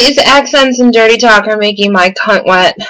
These accents and dirty talk are making my cunt wet.